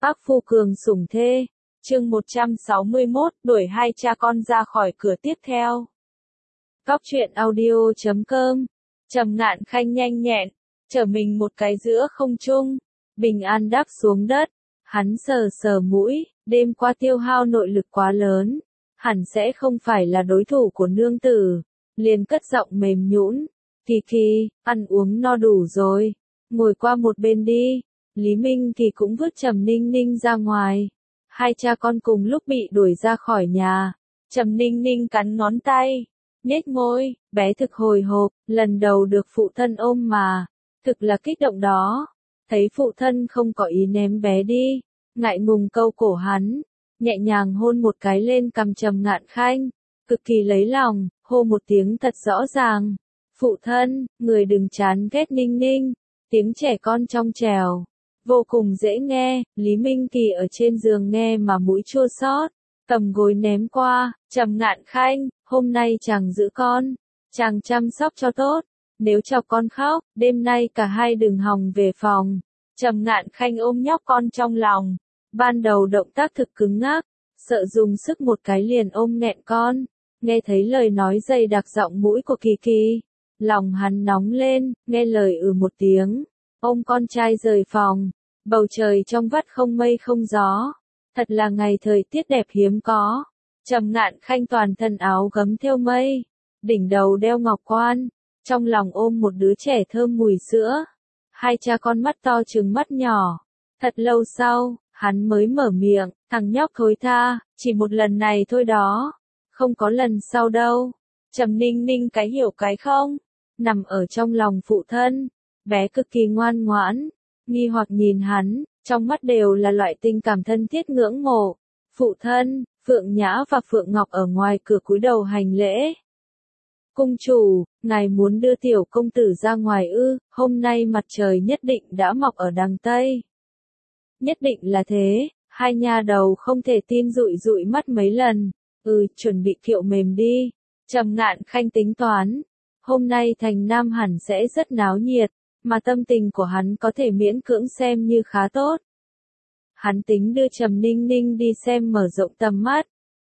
Bác Phu Cường sủng thê. Chương 161, đuổi hai cha con ra khỏi cửa tiếp theo. Góc truyện audio.com. Trầm Ngạn Khanh nhanh nhẹn, chở mình một cái giữa không trung, bình an đáp xuống đất. Hắn sờ sờ mũi, đêm qua tiêu hao nội lực quá lớn, hẳn sẽ không phải là đối thủ của nương tử. Liền cất giọng mềm nhũn, Kỳ Kỳ, ăn uống no đủ rồi, ngồi qua một bên đi. Lý Minh thì cũng vứt Trầm Ninh Ninh ra ngoài. Hai cha con cùng lúc bị đuổi ra khỏi nhà. Trầm Ninh Ninh cắn ngón tay, nhếch môi, bé thực hồi hộp, lần đầu được phụ thân ôm mà, thực là kích động đó. Thấy phụ thân không có ý ném bé đi, ngại ngùng câu cổ hắn, nhẹ nhàng hôn một cái lên cằm Trầm Ngạn Khanh, cực kỳ lấy lòng, hô một tiếng thật rõ ràng. Phụ thân, người đừng chán ghét Ninh Ninh, tiếng trẻ con trong trẻo, vô cùng dễ nghe. Lý Minh Kỳ ở trên giường nghe mà mũi chua xót, cầm gối ném qua. Trầm Ngạn Khanh, hôm nay chàng giữ con, chàng chăm sóc cho tốt, nếu cho con khóc, đêm nay cả hai đừng hòng về phòng. Trầm Ngạn Khanh ôm nhóc con trong lòng, ban đầu động tác thực cứng ngắc, sợ dùng sức một cái liền ôm nghẹn con. Nghe thấy lời nói dày đặc giọng mũi của Kỳ Kỳ, lòng hắn nóng lên, nghe lời một tiếng, ôm con trai rời phòng. Bầu trời trong vắt không mây không gió, thật là ngày thời tiết đẹp hiếm có. Trầm Ngạn Khanh toàn thân áo gấm thêu mây, đỉnh đầu đeo ngọc quan, trong lòng ôm một đứa trẻ thơm mùi sữa. Hai cha con mắt to trừng mắt nhỏ. Thật lâu sau, hắn mới mở miệng, thằng nhóc thối tha, chỉ một lần này thôi đó, không có lần sau đâu. Trầm Ninh Ninh cái hiểu cái không, nằm ở trong lòng phụ thân, bé cực kỳ ngoan ngoãn, nghi hoặc nhìn hắn, trong mắt đều là loại tình cảm thân thiết ngưỡng mộ. Phụ thân, Phượng Nhã và Phượng Ngọc ở ngoài cửa cúi đầu hành lễ. Cung chủ, ngài muốn đưa tiểu công tử ra ngoài ư? Hôm nay mặt trời nhất định đã mọc ở đằng Tây. Nhất định là thế. Hai nha đầu không thể tin dụi dụi mắt mấy lần. Chuẩn bị kiệu mềm đi. Trầm Ngạn Khanh tính toán, hôm nay thành Nam hẳn sẽ rất náo nhiệt, mà tâm tình của hắn có thể miễn cưỡng xem như khá tốt. Hắn tính đưa Trầm Ninh Ninh đi xem mở rộng tầm mắt.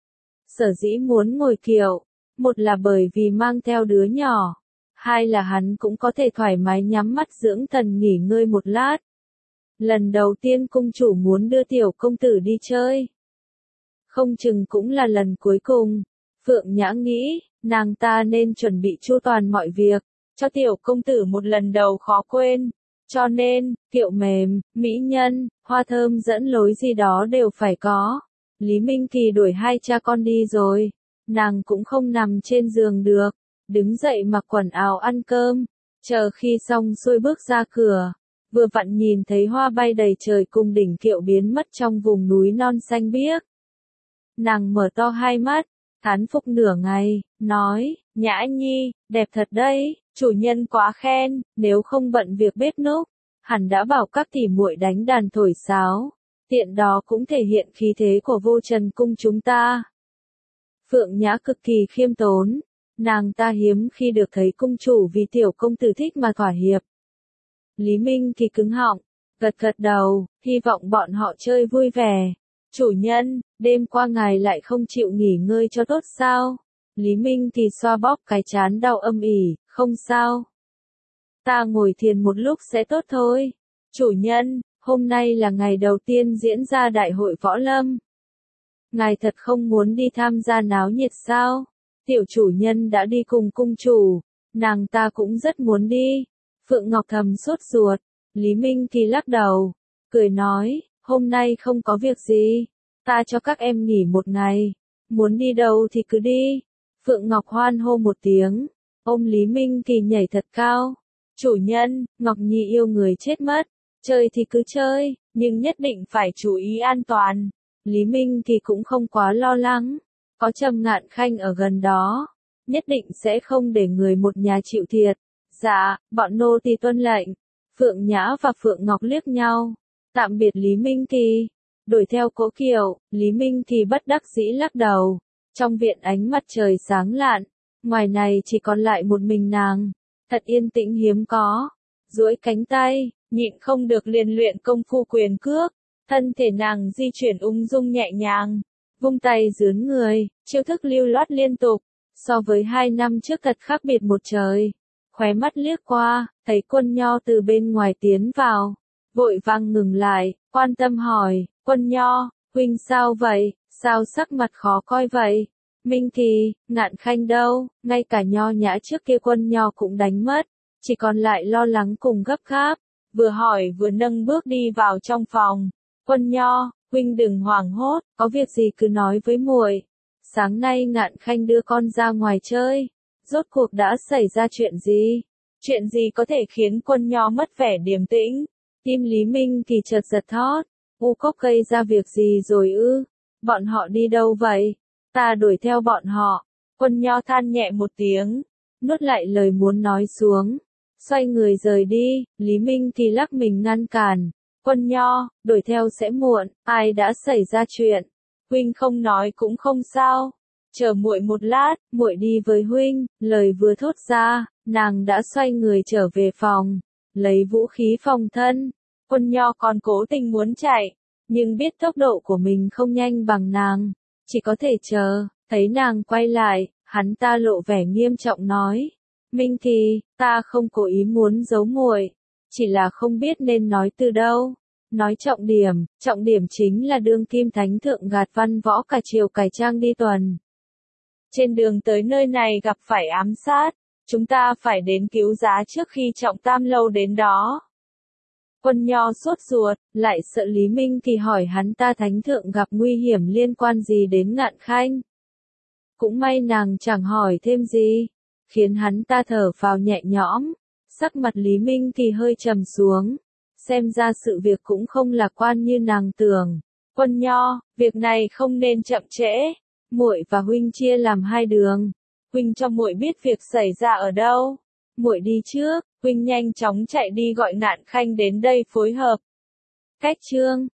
Sở dĩ muốn ngồi kiệu, một là bởi vì mang theo đứa nhỏ, hai là hắn cũng có thể thoải mái nhắm mắt dưỡng thần nghỉ ngơi một lát. Lần đầu tiên cung chủ muốn đưa tiểu công tử đi chơi, không chừng cũng là lần cuối cùng. Phượng Nhã nghĩ, nàng ta nên chuẩn bị chu toàn mọi việc, cho tiểu công tử một lần đầu khó quên. Cho nên, kiệu mềm, mỹ nhân, hoa thơm dẫn lối gì đó đều phải có. Lý Minh Kỳ đuổi hai cha con đi rồi, nàng cũng không nằm trên giường được, đứng dậy mặc quần áo ăn cơm, chờ khi xong xuôi bước ra cửa, vừa vặn nhìn thấy hoa bay đầy trời cùng đỉnh kiệu biến mất trong vùng núi non xanh biếc. Nàng mở to hai mắt, thán phục nửa ngày, nói, Nhã Nhi, đẹp thật đấy, chủ nhân quá khen, nếu không bận việc bếp núc, hẳn đã bảo các tỷ muội đánh đàn thổi sáo, tiện đó cũng thể hiện khí thế của Vô Trần cung chúng ta. Phượng Nhã cực kỳ khiêm tốn, nàng ta hiếm khi được thấy cung chủ vì tiểu công tử thích mà thỏa hiệp. Lý Minh Kỳ cứng họng, gật gật đầu, hy vọng bọn họ chơi vui vẻ. Chủ nhân, đêm qua ngài lại không chịu nghỉ ngơi cho tốt sao? Lý Minh Kỳ xoa bóp cái trán đau âm ỉ, không sao. Ta ngồi thiền một lúc sẽ tốt thôi. Chủ nhân, hôm nay là ngày đầu tiên diễn ra đại hội võ lâm. Ngài thật không muốn đi tham gia náo nhiệt sao? Tiểu chủ nhân đã đi cùng cung chủ, nàng ta cũng rất muốn đi. Phượng Ngọc thầm sốt ruột. Lý Minh Kỳ lắc đầu, cười nói, hôm nay không có việc gì, ta cho các em nghỉ một ngày, muốn đi đâu thì cứ đi. Phượng Ngọc hoan hô một tiếng, ôm Lý Minh Kỳ nhảy thật cao. Chủ nhân, Ngọc Nhi yêu người chết mất, chơi thì cứ chơi, nhưng nhất định phải chú ý an toàn. Lý Minh Kỳ cũng không quá lo lắng, có Trầm Ngạn Khanh ở gần đó, nhất định sẽ không để người một nhà chịu thiệt. Dạ, bọn nô tỳ tuân lệnh. Phượng Nhã và Phượng Ngọc liếc nhau, tạm biệt Lý Minh Kỳ, đuổi theo cỗ kiệu. Lý Minh Kỳ bất đắc dĩ lắc đầu. Trong viện ánh mặt trời sáng lạn, ngoài này chỉ còn lại một mình nàng, thật yên tĩnh hiếm có. Duỗi cánh tay, nhịn không được liền luyện công phu quyền cước, Thân thể nàng di chuyển ung dung nhẹ nhàng, vung tay dướn người, chiêu thức lưu loát liên tục, so với 2 năm trước thật khác biệt một trời. Khóe mắt liếc qua, thấy Quân Nho từ bên ngoài tiến vào, vội vàng ngừng lại, quan tâm hỏi, Quân Nho, huynh sao vậy, sao sắc mặt khó coi vậy? Minh thì, Ngạn Khanh đâu, ngay cả nho nhã trước kia Quân Nho cũng đánh mất, chỉ còn lại lo lắng cùng gấp gáp, vừa hỏi vừa nâng bước đi vào trong phòng. Quân Nho, huynh đừng hoảng hốt, có việc gì cứ nói với muội. Sáng nay Ngạn Khanh đưa con ra ngoài chơi, rốt cuộc đã xảy ra chuyện gì? Chuyện gì có thể khiến Quân Nho mất vẻ điềm tĩnh? Tim Lý Minh thì chợt giật thót, U Cốc gây ra việc gì rồi ư? Bọn họ đi đâu vậy? Ta đuổi theo bọn họ. Quân Nho than nhẹ một tiếng, nuốt lại lời muốn nói xuống, xoay người rời đi. Lý Minh thì lắc mình ngăn cản. Quân Nho, đuổi theo sẽ muộn, ai đã xảy ra chuyện? Huynh không nói cũng không sao. Chờ muội một lát, muội đi với huynh. Lời vừa thốt ra, nàng đã xoay người trở về phòng, lấy vũ khí phòng thân. Quân Nho còn cố tình muốn chạy, nhưng biết tốc độ của mình không nhanh bằng nàng, chỉ có thể chờ. Thấy nàng quay lại, hắn ta lộ vẻ nghiêm trọng nói, Minh thì, ta không cố ý muốn giấu muội, chỉ là không biết nên nói từ đâu. Nói trọng điểm chính là đương kim thánh thượng gạt văn võ cả triều cải trang đi tuần. Trên đường tới nơi này gặp phải ám sát, chúng ta phải đến cứu giá trước khi Trọng Tam Lâu đến đó. Quân Nho sốt ruột, lại sợ Lý Minh thì hỏi hắn ta thánh thượng gặp nguy hiểm liên quan gì đến Ngạn Khanh. Cũng may nàng chẳng hỏi thêm gì, khiến hắn ta thở phào nhẹ nhõm. Sắc mặt Lý Minh thì hơi trầm xuống, xem ra sự việc cũng không lạc quan như nàng tưởng. Quân Nho, việc này không nên chậm trễ, muội và huynh chia làm 2 đường. Huynh cho muội biết việc xảy ra ở đâu, muội đi trước, huynh nhanh chóng chạy đi gọi Ngạn Khanh đến đây phối hợp. Cách chương